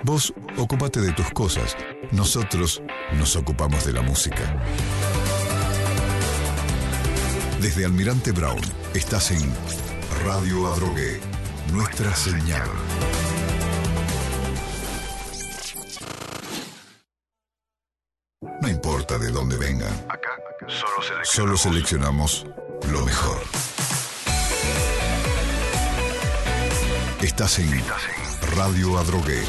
Vos ocupate de tus cosas, nosotros nos ocupamos de la música. Desde Almirante Brown, estás en Radio Adrogué, nuestra señal. No importa de dónde vengan, acá solo seleccionamos lo mejor. Estás en Radio Adrogué.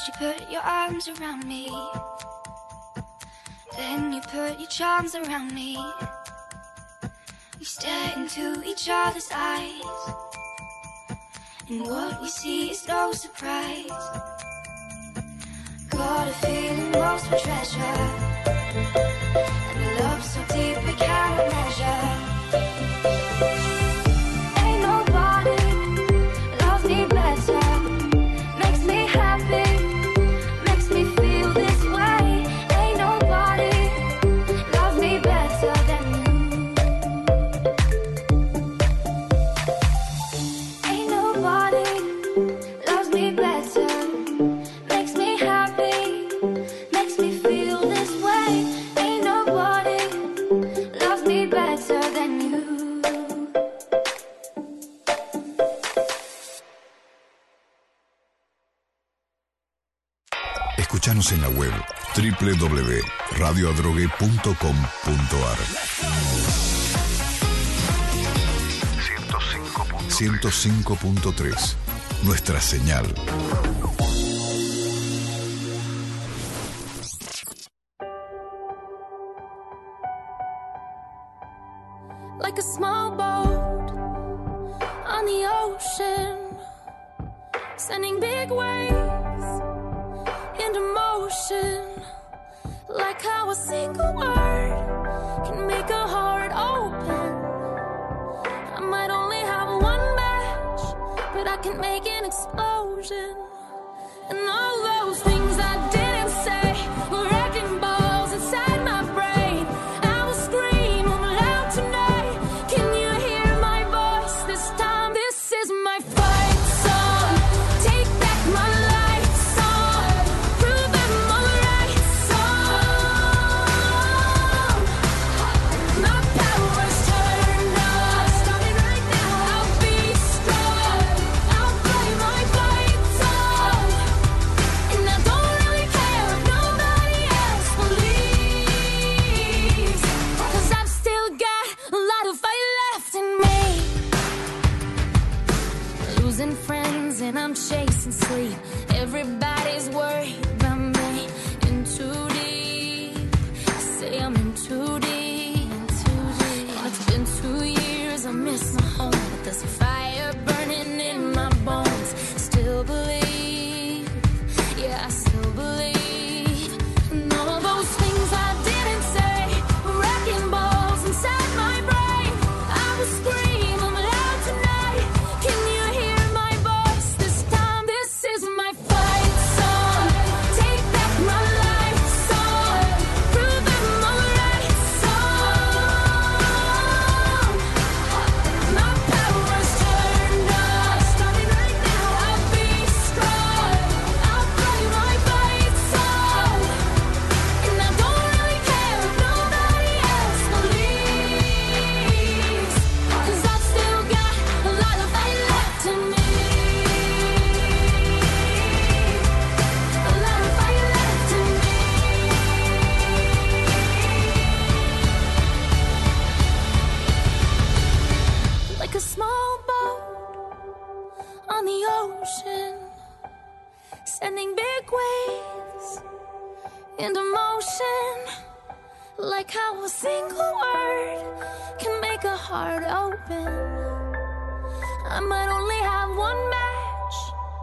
First you put your arms around me, then you put your charms around me. We stare into each other's eyes, and what we see is no surprise. Got a feeling lost for treasure, and a love so deep we cannot measure. Ain't nobody loves me better, makes me happy, makes me feel this way. Ain't nobody loves me better than you. Ain't nobody loves me better, makes me happy, makes me feel this way. Ain't nobody loves me better than you. Escuchanos en la web www.radioadrogué.com.ar. 105.3. Nuestra señal. Like a small boat on the ocean, sending big waves into motion. Like how a single word can make a heart open. I might only have one match, but I can make an explosion. And all those things I didn't say were wrecking balls inside my brain. I will scream loud tonight. Can you hear my voice this time? This is my fight song. Take back my life song. Prove I'm alright song. My power's turned on. Starting right now. I'll be strong. I'll play my fight song. And I don't really care if nobody else believes, 'cause I've still got a lot of fight left in me. Losing friends and I'm chasing sleep. Everybody's worried about me. In too deep. I say I'm in too deep. And it's been 2 years, I miss my home, but there's a fire burning in my bones. Still believe, yeah, I still believe. And all those things I didn't say were wrecking balls inside my brain. I will scream loud tonight. Can you hear my voice this time? This is my fight song. Take back my life song. Prove I'm alright song. My power's turned on. Starting right now. I'll be strong. I'll play my fight song. And I don't really care if nobody else believes, 'cause I've still got a lot of fight left in me. A lot of fight left in me. Like a small boat on the ocean, sending big waves into motion. Like how a single word can make a heart open. I might only have one match,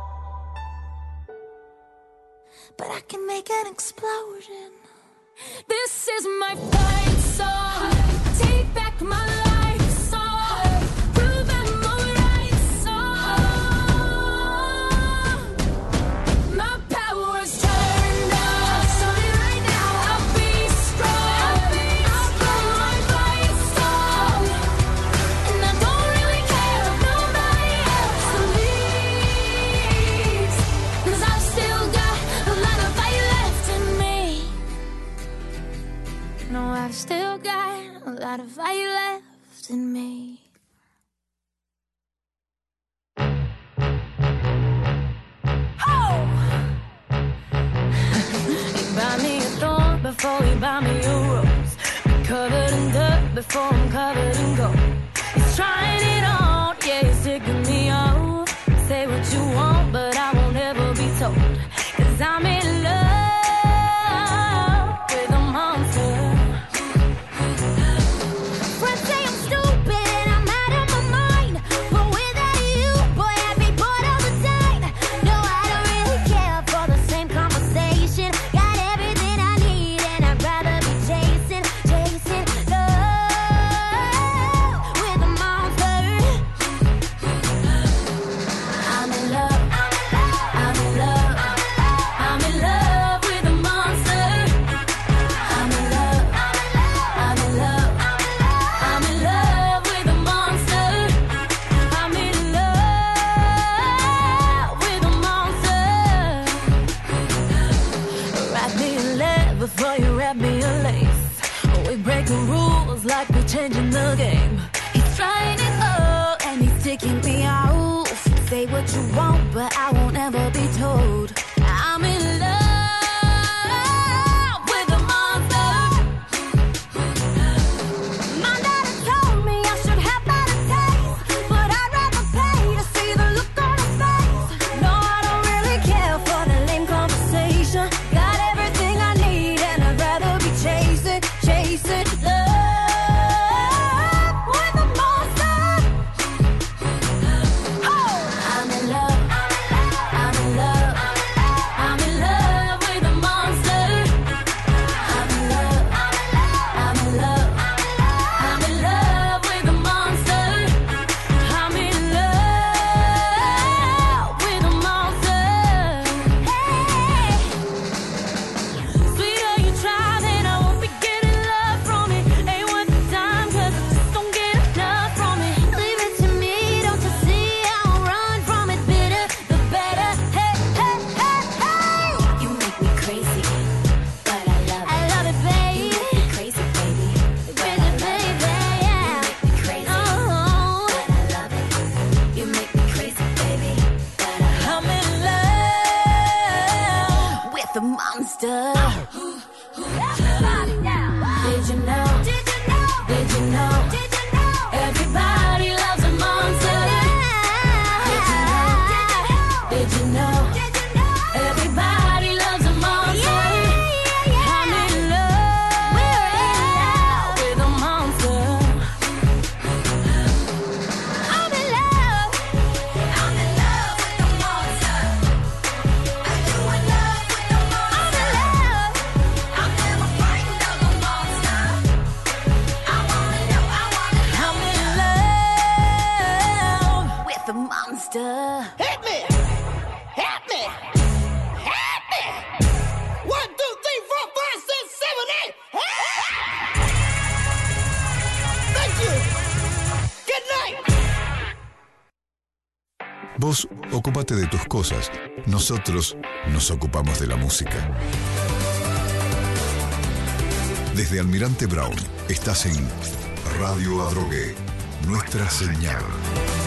but I can make an explosion. This is my fight song. Take back my life song. Prove I'm alright song. My power's turned on. Starting right now. I'll be strong. I'll play my fight song. And I don't really care if nobody else believes, 'cause I've still got a lot of fight left in me. No, I've still got a lot of fight left in me. Oh! You buy me a thorn before you buy me a rose. Be covered in dirt before I'm covered in gold. He's trying it on, yeah, he's taking me off. Say what you want, but I won't ever be told, 'cause I'm the game. He's trying it all and he's taking me out. Say what you want, but I won't ever be told. I'm in love with a monster. My daddy told me I should have better taste, but I'd rather pay to see the look on his face. No, I don't really care for the lame conversation. Got everything I need and I'd rather be chasing love with a monster. Oh, I'm in love. I'm in love. I'm in love with a monster. I'm in love. I'm in love. I'm in love with a monster. I'm in love with a monster. Hey, sweeter you try, then I won't be getting love from it. Ain't worth the time, 'cause I just don't get enough from it. Leave it to me, don't you see? I'll run from it. Bitter, the better. Hey, hey, hey, hey. You make me crazy, but I love it. I love it, baby. You make me crazy, baby. Crazy, baby, yeah. You make me crazy, but I love it. You make me crazy, baby, but I'm in love with a monster. Did you know? Did you know? Did you know? Did you know? Everybody loves a monster. Did you know? Did you know? Did you know? Everybody loves a monster. I'm in love. We're in love with a monster. I'm in love. I'm in love with a monster. Are you in love with a monster? I'm in love. I'm never frightened of a monster. I wanna know, I'm in love with a monster. Hit me! Hit me! Hit me! 1, 2, 3, 4, 5, 6, 7, 8. Thank you. Good night. Vos ocupate de tus cosas, nosotros nos ocupamos de la música. Desde Almirante Brown, estás en Radio Adrogué, nuestra señal.